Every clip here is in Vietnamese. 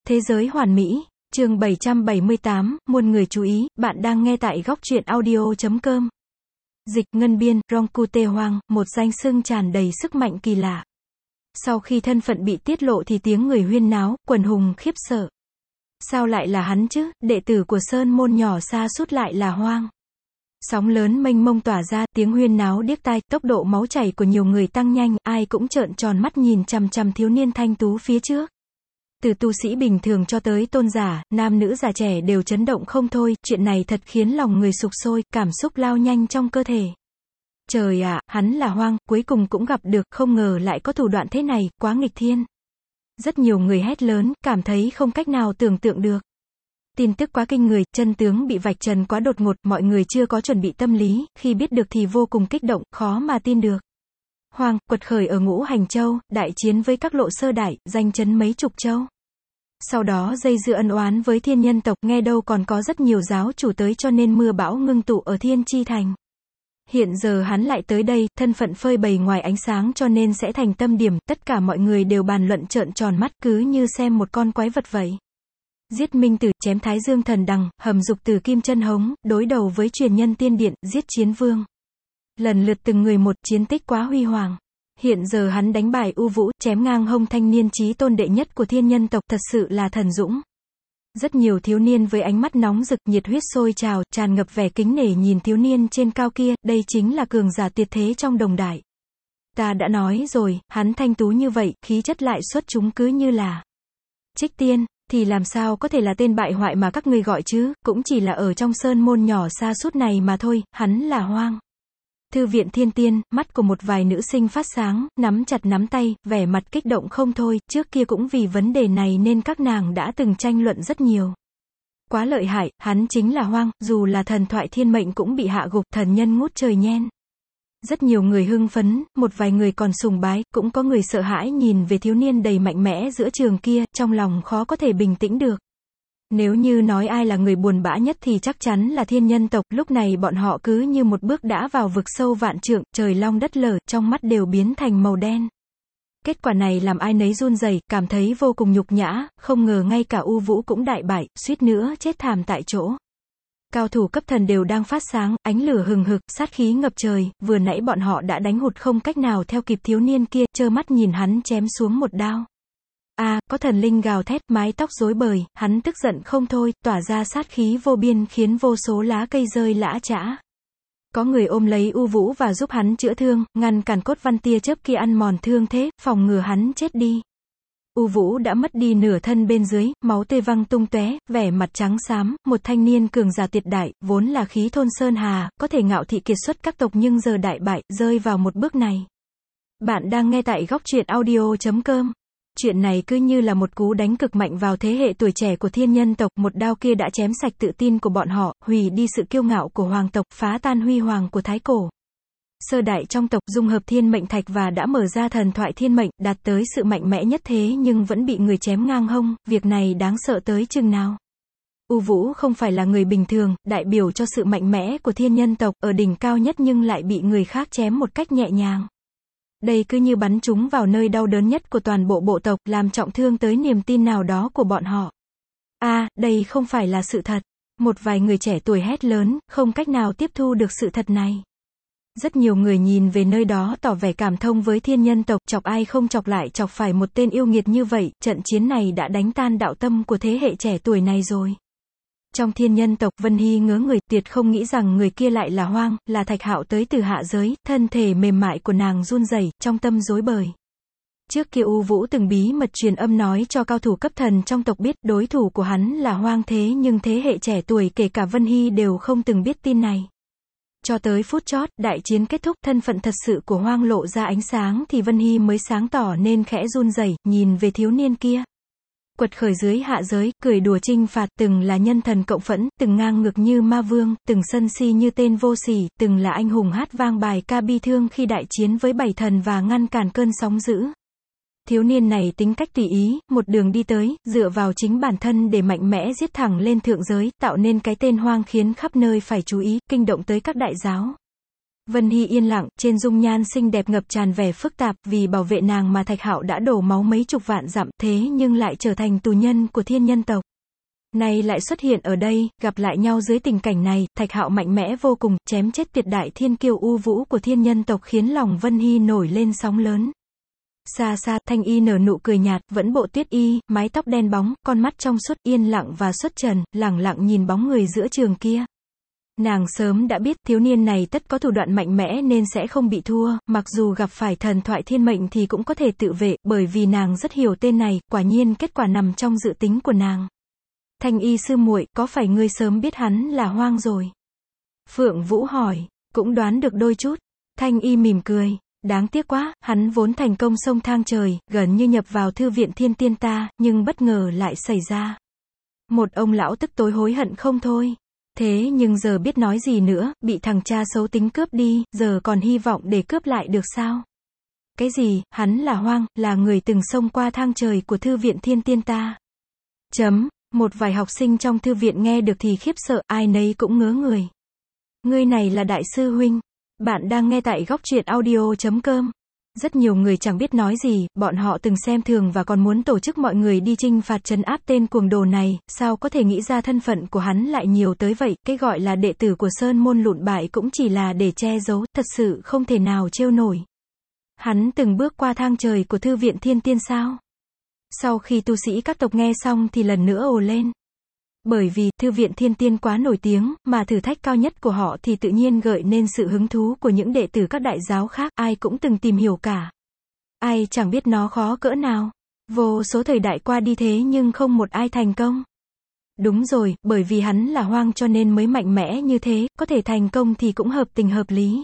Thế giới hoàn mỹ, chương 778, muôn người chú ý, bạn đang nghe tại góc truyện audio.com. Dịch ngân biên, Rongkute Hoang, một danh xưng tràn đầy sức mạnh kỳ lạ. Sau khi thân phận bị tiết lộ thì tiếng người huyên náo, quần hùng khiếp sợ. Sao lại là hắn chứ, đệ tử của sơn môn nhỏ xa sút lại là Hoang. Sóng lớn mênh mông tỏa ra, tiếng huyên náo điếc tai, tốc độ máu chảy của nhiều người tăng nhanh, ai cũng trợn tròn mắt nhìn chằm chằm thiếu niên thanh tú phía trước. Từ tu sĩ bình thường cho tới tôn giả, nam nữ già trẻ đều chấn động không thôi, chuyện này thật khiến lòng người sục sôi, cảm xúc lao nhanh trong cơ thể. Trời ạ, hắn là Hoang, cuối cùng cũng gặp được, không ngờ lại có thủ đoạn thế này, quá nghịch thiên. Rất nhiều người hét lớn, cảm thấy không cách nào tưởng tượng được. Tin tức quá kinh người, chân tướng bị vạch trần quá đột ngột, mọi người chưa có chuẩn bị tâm lý, khi biết được thì vô cùng kích động, khó mà tin được. Hoang, quật khởi ở Ngũ Hành Châu, đại chiến với các lộ sơ đại, danh chấn mấy chục châu. Sau đó dây dưa ân oán với thiên nhân tộc, nghe đâu còn có rất nhiều giáo chủ tới cho nên mưa bão ngưng tụ ở Thiên Chi Thành. Hiện giờ hắn lại tới đây, thân phận phơi bày ngoài ánh sáng cho nên sẽ thành tâm điểm, tất cả mọi người đều bàn luận trợn tròn mắt cứ như xem một con quái vật vậy. Giết Minh Tử, chém Thái Dương Thần Đằng, hầm Dục Tử Kim Chân Hống, đối đầu với truyền nhân tiên điện, giết Chiến Vương. Lần lượt từng người một, chiến tích quá huy hoàng. Hiện giờ hắn đánh bại U Vũ, chém ngang hông thanh niên chí tôn đệ nhất của thiên nhân tộc, thật sự là thần dũng. Rất nhiều thiếu niên với ánh mắt nóng rực, nhiệt huyết sôi trào, tràn ngập vẻ kính nể nhìn thiếu niên trên cao kia, đây chính là cường giả tuyệt thế trong đồng đại. Ta đã nói rồi, hắn thanh tú như vậy, khí chất lại xuất chúng cứ như là Trích Tiên, thì làm sao có thể là tên bại hoại mà các ngươi gọi chứ, cũng chỉ là ở trong sơn môn nhỏ xa sút này mà thôi, hắn là Hoang. Thư viện Thiên Tiên, mắt của một vài nữ sinh phát sáng, nắm chặt nắm tay, vẻ mặt kích động không thôi, trước kia cũng vì vấn đề này nên các nàng đã từng tranh luận rất nhiều. Quá lợi hại, hắn chính là Hoang, dù là thần thoại thiên mệnh cũng bị hạ gục, thần nhân ngút trời nhen. Rất nhiều người hưng phấn, một vài người còn sùng bái, cũng có người sợ hãi nhìn về thiếu niên đầy mạnh mẽ giữa trường kia, trong lòng khó có thể bình tĩnh được. Nếu như nói ai là người buồn bã nhất thì chắc chắn là thiên nhân tộc, lúc này bọn họ cứ như một bước đã vào vực sâu vạn trượng, trời long đất lở, trong mắt đều biến thành màu đen. Kết quả này làm ai nấy run rẩy, cảm thấy vô cùng nhục nhã, không ngờ ngay cả U Vũ cũng đại bại, suýt nữa chết thảm tại chỗ. Cao thủ cấp thần đều đang phát sáng, ánh lửa hừng hực, sát khí ngập trời, vừa nãy bọn họ đã đánh hụt không cách nào theo kịp thiếu niên kia, trơ mắt nhìn hắn chém xuống một đao. Có thần linh gào thét, mái tóc rối bời, hắn tức giận không thôi, tỏa ra sát khí vô biên khiến vô số lá cây rơi lã chã. Có người ôm lấy U Vũ và giúp hắn chữa thương, ngăn cản cốt văn tia chớp kia ăn mòn thương thế, phòng ngừa hắn chết đi. U Vũ đã mất đi nửa thân bên dưới, máu tươi văng tung tóe, vẻ mặt trắng xám, một thanh niên cường giả tuyệt đại, vốn là khí thôn sơn hà, có thể ngạo thị kiệt xuất các tộc nhưng giờ đại bại, rơi vào một bước này. Bạn đang nghe tại góc truyện audio.com. Chuyện này cứ như là một cú đánh cực mạnh vào thế hệ tuổi trẻ của thiên nhân tộc, một đao kia đã chém sạch tự tin của bọn họ, hủy đi sự kiêu ngạo của hoàng tộc, phá tan huy hoàng của thái cổ. Sơ đại trong tộc dung hợp thiên mệnh thạch và đã mở ra thần thoại thiên mệnh, đạt tới sự mạnh mẽ nhất thế nhưng vẫn bị người chém ngang hông, việc này đáng sợ tới chừng nào. U Vũ không phải là người bình thường, đại biểu cho sự mạnh mẽ của thiên nhân tộc, ở đỉnh cao nhất nhưng lại bị người khác chém một cách nhẹ nhàng. Đây cứ như bắn trúng vào nơi đau đớn nhất của toàn bộ bộ tộc, làm trọng thương tới niềm tin nào đó của bọn họ. Đây không phải là sự thật. Một vài người trẻ tuổi hét lớn, không cách nào tiếp thu được sự thật này. Rất nhiều người nhìn về nơi đó tỏ vẻ cảm thông với thiên nhân tộc, chọc ai không chọc lại chọc phải một tên yêu nghiệt như vậy, trận chiến này đã đánh tan đạo tâm của thế hệ trẻ tuổi này rồi. Trong thiên nhân tộc, Vân Hy ngớ người, tuyệt không nghĩ rằng người kia lại là Hoang, là Thạch Hạo tới từ hạ giới, thân thể mềm mại của nàng run rẩy, trong tâm rối bời. Trước kia U Vũ từng bí mật truyền âm nói cho cao thủ cấp thần trong tộc biết, đối thủ của hắn là Hoang, thế nhưng thế hệ trẻ tuổi kể cả Vân Hy đều không từng biết tin này. Cho tới phút chót, đại chiến kết thúc, thân phận thật sự của Hoang lộ ra ánh sáng thì Vân Hy mới sáng tỏ nên khẽ run rẩy, nhìn về thiếu niên kia. Quật khởi dưới hạ giới, cười đùa chinh phạt, từng là nhân thần cộng phẫn, từng ngang ngược như ma vương, từng sân si như tên vô sỉ, từng là anh hùng hát vang bài ca bi thương khi đại chiến với bảy thần và ngăn cản cơn sóng dữ. Thiếu niên này tính cách tùy ý, một đường đi tới, dựa vào chính bản thân để mạnh mẽ giết thẳng lên thượng giới, tạo nên cái tên Hoang khiến khắp nơi phải chú ý, kinh động tới các đại giáo. Vân Hy yên lặng, trên dung nhan xinh đẹp ngập tràn vẻ phức tạp, vì bảo vệ nàng mà Thạch Hạo đã đổ máu mấy chục vạn dặm, thế nhưng lại trở thành tù nhân của thiên nhân tộc. Nay lại xuất hiện ở đây, gặp lại nhau dưới tình cảnh này, Thạch Hạo mạnh mẽ vô cùng, chém chết tuyệt đại thiên kiêu U Vũ của thiên nhân tộc khiến lòng Vân Hy nổi lên sóng lớn. Xa xa, Thanh Y nở nụ cười nhạt, vẫn bộ tuyết y, mái tóc đen bóng, con mắt trong suốt, yên lặng và xuất trần, lẳng lặng nhìn bóng người giữa trường kia. Nàng sớm đã biết, thiếu niên này tất có thủ đoạn mạnh mẽ nên sẽ không bị thua, mặc dù gặp phải thần thoại thiên mệnh thì cũng có thể tự vệ, bởi vì nàng rất hiểu tên này, quả nhiên kết quả nằm trong dự tính của nàng. Thanh Y sư muội, có phải ngươi sớm biết hắn là Hoang rồi? Phượng Vũ hỏi, cũng đoán được đôi chút. Thanh Y mỉm cười, đáng tiếc quá, hắn vốn thành công sông thang trời, gần như nhập vào thư viện thiên tiên ta, nhưng bất ngờ lại xảy ra. Một ông lão tức tối hối hận không thôi. Thế nhưng giờ biết nói gì nữa, bị thằng cha xấu tính cướp đi, giờ còn hy vọng để cướp lại được sao? Cái gì, hắn là Hoang, là người từng xông qua thang trời của thư viện thiên tiên ta. Một vài học sinh trong thư viện nghe được thì khiếp sợ, ai nấy cũng ngớ người. Ngươi này là đại sư huynh. Bạn đang nghe tại góc truyện audio.com. Rất nhiều người chẳng biết nói gì, bọn họ từng xem thường và còn muốn tổ chức mọi người đi chinh phạt trấn áp tên cuồng đồ này, sao có thể nghĩ ra thân phận của hắn lại nhiều tới vậy, cái gọi là đệ tử của Sơn môn lụn bại cũng chỉ là để che giấu, thật sự không thể nào trêu nổi. Hắn từng bước qua thang trời của thư viện thiên tiên sao? Sau khi tu sĩ các tộc nghe xong thì lần nữa ồ lên. Bởi vì, thư viện thiên tiên quá nổi tiếng, mà thử thách cao nhất của họ thì tự nhiên gợi nên sự hứng thú của những đệ tử các đại giáo khác, ai cũng từng tìm hiểu cả. Ai chẳng biết nó khó cỡ nào. Vô số thời đại qua đi thế nhưng không một ai thành công. Đúng rồi, bởi vì hắn là Hoang cho nên mới mạnh mẽ như thế, có thể thành công thì cũng hợp tình hợp lý.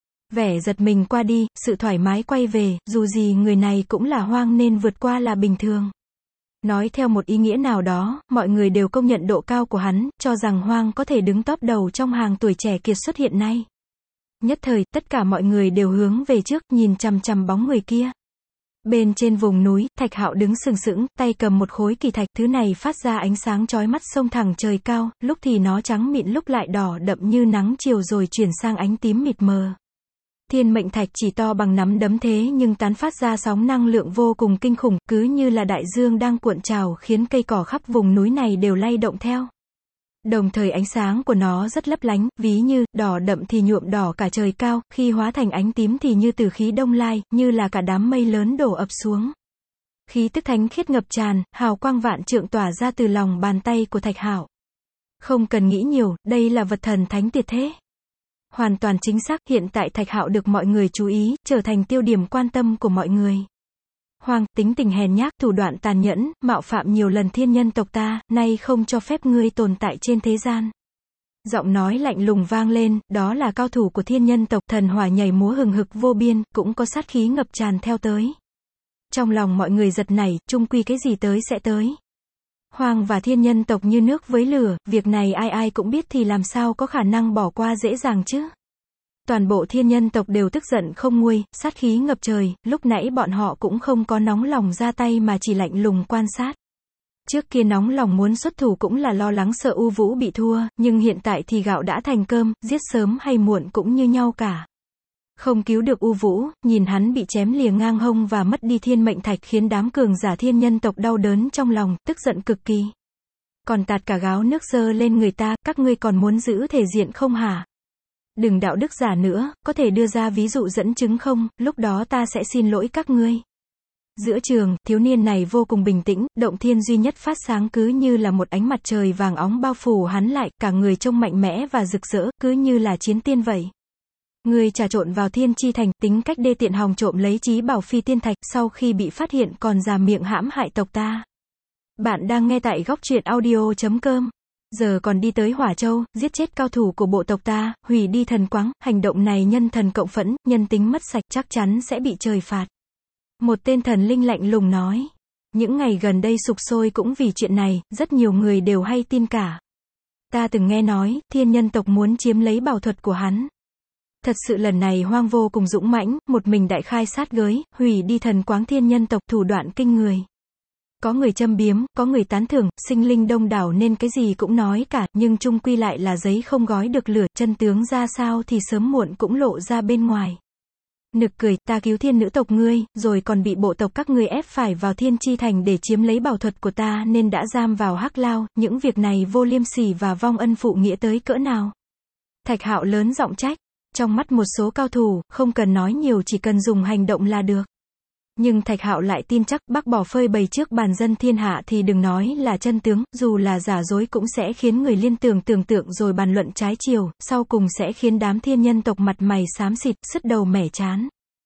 Vẻ giật mình qua đi, sự thoải mái quay về, dù gì người này cũng là Hoang nên vượt qua là bình thường. Nói theo một ý nghĩa nào đó, mọi người đều công nhận độ cao của hắn, cho rằng Hoang có thể đứng top đầu trong hàng tuổi trẻ kiệt xuất hiện nay. Nhất thời, tất cả mọi người đều hướng về trước, nhìn chằm chằm bóng người kia. Bên trên vùng núi, Thạch Hạo đứng sừng sững, tay cầm một khối kỳ thạch, thứ này phát ra ánh sáng chói mắt xông thẳng trời cao, lúc thì nó trắng mịn lúc lại đỏ đậm như nắng chiều rồi chuyển sang ánh tím mịt mờ. Thiên mệnh thạch chỉ to bằng nắm đấm thế nhưng tán phát ra sóng năng lượng vô cùng kinh khủng, cứ như là đại dương đang cuộn trào khiến cây cỏ khắp vùng núi này đều lay động theo. Đồng thời ánh sáng của nó rất lấp lánh, ví như, đỏ đậm thì nhuộm đỏ cả trời cao, khi hóa thành ánh tím thì như từ khí đông lai, như là cả đám mây lớn đổ ập xuống. Khí tức thánh khiết ngập tràn, hào quang vạn trượng tỏa ra từ lòng bàn tay của Thạch Hạo. Không cần nghĩ nhiều, đây là vật thần thánh tuyệt thế. Hoàn toàn chính xác, hiện tại Thạch Hạo được mọi người chú ý, trở thành tiêu điểm quan tâm của mọi người. Hoang, tính tình hèn nhát, thủ đoạn tàn nhẫn, mạo phạm nhiều lần thiên nhân tộc ta, nay không cho phép ngươi tồn tại trên thế gian. Giọng nói lạnh lùng vang lên, đó là cao thủ của thiên nhân tộc, thần hỏa nhảy múa hừng hực vô biên, cũng có sát khí ngập tràn theo tới. Trong lòng mọi người giật nảy, chung quy cái gì tới sẽ tới. Hoang và thiên nhân tộc như nước với lửa, việc này ai ai cũng biết thì làm sao có khả năng bỏ qua dễ dàng chứ. Toàn bộ thiên nhân tộc đều tức giận không nguôi, sát khí ngập trời, lúc nãy bọn họ cũng không có nóng lòng ra tay mà chỉ lạnh lùng quan sát. Trước kia nóng lòng muốn xuất thủ cũng là lo lắng sợ U Vũ bị thua, nhưng hiện tại thì gạo đã thành cơm, giết sớm hay muộn cũng như nhau cả. Không cứu được U Vũ, nhìn hắn bị chém lìa ngang hông và mất đi thiên mệnh thạch khiến đám cường giả thiên nhân tộc đau đớn trong lòng, tức giận cực kỳ. Còn tạt cả gáo nước dơ lên người ta, các ngươi còn muốn giữ thể diện không hả? Đừng đạo đức giả nữa, có thể đưa ra ví dụ dẫn chứng không, lúc đó ta sẽ xin lỗi các ngươi. Giữa trường, thiếu niên này vô cùng bình tĩnh, động thiên duy nhất phát sáng cứ như là một ánh mặt trời vàng óng bao phủ hắn lại, cả người trông mạnh mẽ và rực rỡ, cứ như là chiến tiên vậy. Ngươi trà trộn vào thiên chi thành, tính cách đê tiện hòng trộm lấy trí bảo phi tiên thạch, sau khi bị phát hiện còn già miệng hãm hại tộc ta. Bạn đang nghe tại góc truyện audio.com. Giờ còn đi tới Hỏa Châu, giết chết cao thủ của bộ tộc ta, hủy đi thần quáng, hành động này nhân thần cộng phẫn, nhân tính mất sạch, chắc chắn sẽ bị trời phạt. Một tên thần linh lạnh lùng nói. Những ngày gần đây sục sôi cũng vì chuyện này, rất nhiều người đều hay tin cả. Ta từng nghe nói, thiên nhân tộc muốn chiếm lấy bảo thuật của hắn. Thật sự lần này Hoang vô cùng dũng mãnh, một mình đại khai sát giới, hủy đi thần quáng thiên nhân tộc, thủ đoạn kinh người. Có người châm biếm, có người tán thưởng, sinh linh đông đảo nên cái gì cũng nói cả, nhưng chung quy lại là giấy không gói được lửa, chân tướng ra sao thì sớm muộn cũng lộ ra bên ngoài. Nực cười, ta cứu thiên nữ tộc ngươi, rồi còn bị bộ tộc các ngươi ép phải vào Thiên Chi Thành để chiếm lấy bảo thuật của ta nên đã giam vào Hắc Lao, những việc này vô liêm sỉ và vong ân phụ nghĩa tới cỡ nào. Thạch Hạo lớn giọng trách, trong mắt một số cao thủ, không cần nói nhiều chỉ cần dùng hành động là được. Nhưng Thạch Hạo lại tin chắc, bác bỏ phơi bày trước bàn dân thiên hạ thì đừng nói là chân tướng, dù là giả dối cũng sẽ khiến người liên tưởng tượng rồi bàn luận trái chiều, sau cùng sẽ khiến đám thiên nhân tộc mặt mày xám xịt, sứt đầu mẻ chán.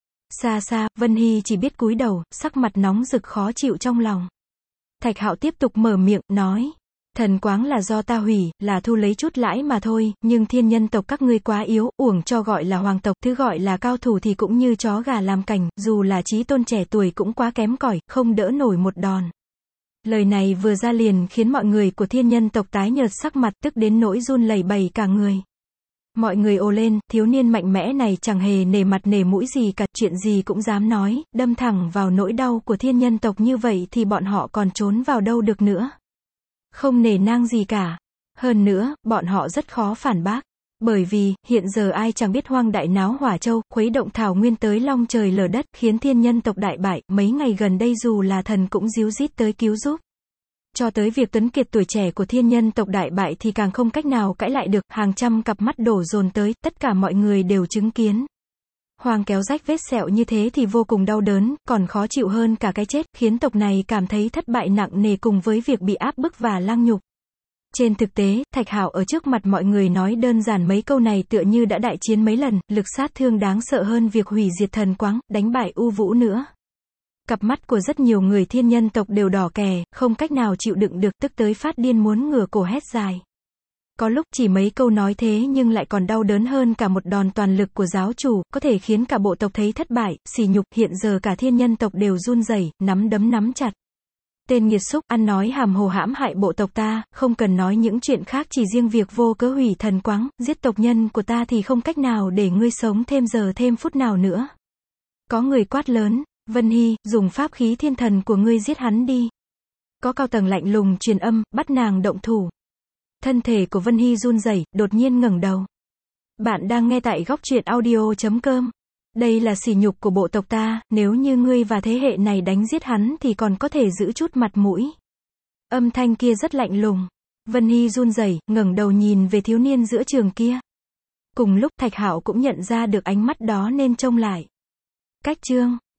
Xa xa, Vân Hy chỉ biết cúi đầu, sắc mặt nóng rực khó chịu trong lòng. Thạch Hạo tiếp tục mở miệng, nói. Thần quáng là do ta hủy, là thu lấy chút lãi mà thôi, nhưng thiên nhân tộc các ngươi quá yếu, uổng cho gọi là hoàng tộc, thứ gọi là cao thủ thì cũng như chó gà làm cành, dù là chí tôn trẻ tuổi cũng quá kém cỏi, không đỡ nổi một đòn. Lời này vừa ra liền khiến mọi người của thiên nhân tộc tái nhợt sắc mặt, tức đến nỗi run lẩy bẩy cả người. Mọi người ồ lên, thiếu niên mạnh mẽ này chẳng hề nể mặt nể mũi gì cả, chuyện gì cũng dám nói, đâm thẳng vào nỗi đau của thiên nhân tộc như vậy thì bọn họ còn trốn vào đâu được nữa. Không nể nang gì cả. Hơn nữa, bọn họ rất khó phản bác. Bởi vì, hiện giờ ai chẳng biết Hoang Đại náo Hỏa Châu, khuấy động thảo nguyên tới long trời lở đất, khiến thiên nhân tộc đại bại, mấy ngày gần đây dù là thần cũng díu dít tới cứu giúp. Cho tới việc tuấn kiệt tuổi trẻ của thiên nhân tộc đại bại thì càng không cách nào cãi lại được, hàng trăm cặp mắt đổ dồn tới, tất cả mọi người đều chứng kiến. Hoàng kéo rách vết sẹo như thế thì vô cùng đau đớn, còn khó chịu hơn cả cái chết, khiến tộc này cảm thấy thất bại nặng nề cùng với việc bị áp bức và lang nhục. Trên thực tế, Thạch Hạo ở trước mặt mọi người nói đơn giản mấy câu này tựa như đã đại chiến mấy lần, lực sát thương đáng sợ hơn việc hủy diệt thần quáng, đánh bại U Vũ nữa. Cặp mắt của rất nhiều người thiên nhân tộc đều đỏ kè, không cách nào chịu đựng được, tức tới phát điên muốn ngửa cổ hét dài. Có lúc chỉ mấy câu nói thế nhưng lại còn đau đớn hơn cả một đòn toàn lực của giáo chủ, có thể khiến cả bộ tộc thấy thất bại, sỉ nhục, hiện giờ cả thiên nhân tộc đều run rẩy, nắm đấm nắm chặt. Tên nghiệt xúc, ăn nói hàm hồ hãm hại bộ tộc ta, không cần nói những chuyện khác, chỉ riêng việc vô cớ hủy thần quáng, giết tộc nhân của ta thì không cách nào để ngươi sống thêm giờ thêm phút nào nữa. Có người quát lớn, Vân Hy, dùng pháp khí thiên thần của ngươi giết hắn đi. Có cao tầng lạnh lùng truyền âm, bắt nàng động thủ. Thân thể của Vân Hy run rẩy, đột nhiên ngẩng đầu. Bạn đang nghe tại góc truyện audio.com. Đây là sỉ nhục của bộ tộc ta, nếu như ngươi và thế hệ này đánh giết hắn thì còn có thể giữ chút mặt mũi. Âm thanh kia rất lạnh lùng. Vân Hy run rẩy, ngẩng đầu nhìn về thiếu niên giữa trường kia. Cùng lúc Thạch Hạo cũng nhận ra được ánh mắt đó nên trông lại. Cách chương